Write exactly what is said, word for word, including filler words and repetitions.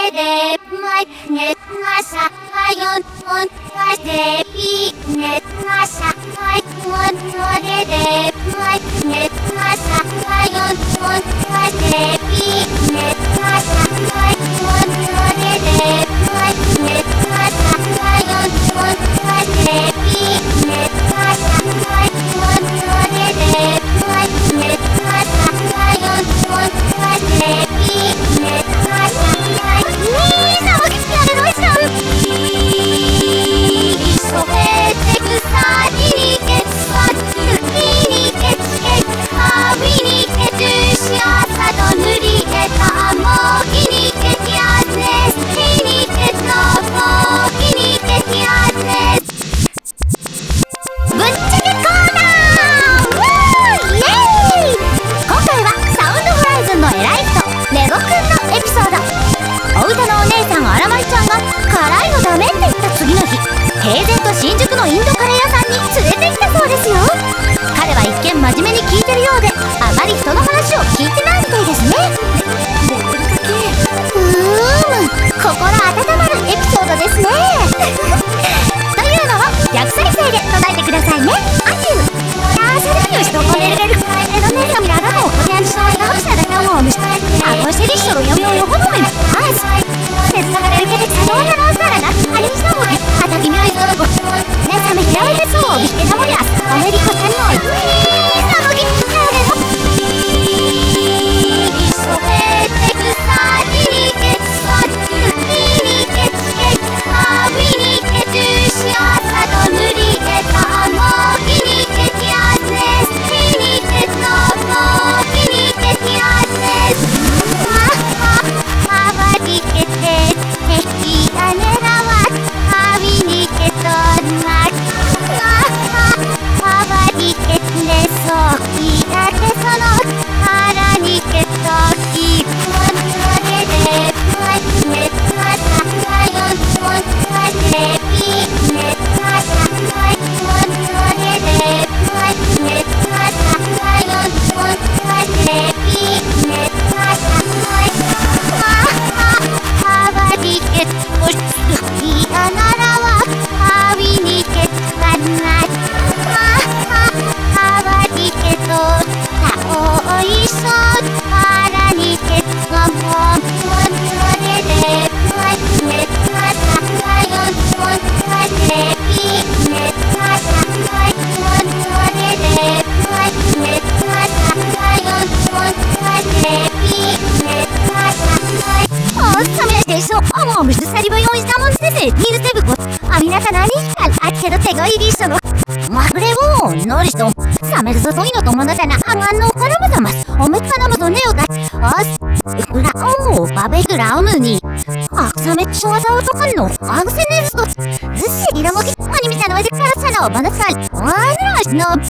de magnet nasa ayon on de pignet nasa ayon de magnet nasa ayon on de pignet nasa ayon de magnet nasa ayon on de pignet nasa ayon de magnet nasa ayon on de pignet nasa平然と新宿のインドカレー屋さんに連れてきたそうですよ。彼は一見真面目に聞いてるようで、あまり人の話を聞いてないみたいですね。うーん、心温まるエピソードですね。というのを逆再生で唱えてくださいね。アキュー야 사람이 거래를 에너네감이라고 고대한시나이가 흡사하다고 아고 세리쇼로 영영요 호노면 아스 세상을 이렇게 자동으로 살아가 아니 시나보기 아다기 묘이소고 내 삶에 히라이데소 미테나모리아스 아메리카 산노이 사노기 하레노 어머 무슨 살이보이 오이사몬 세세 니르 테브고 아 미나사 나니あっけど手がいりしょのまぐれをのりしと冷めるぞといの友達なあがんのからむざますおめかなむぞねよだあすくらおもバベグラウムにあくさめちょわざおとかんのあぐせねるとずっしりらもきあにみたのわでからさのばなさりあらしの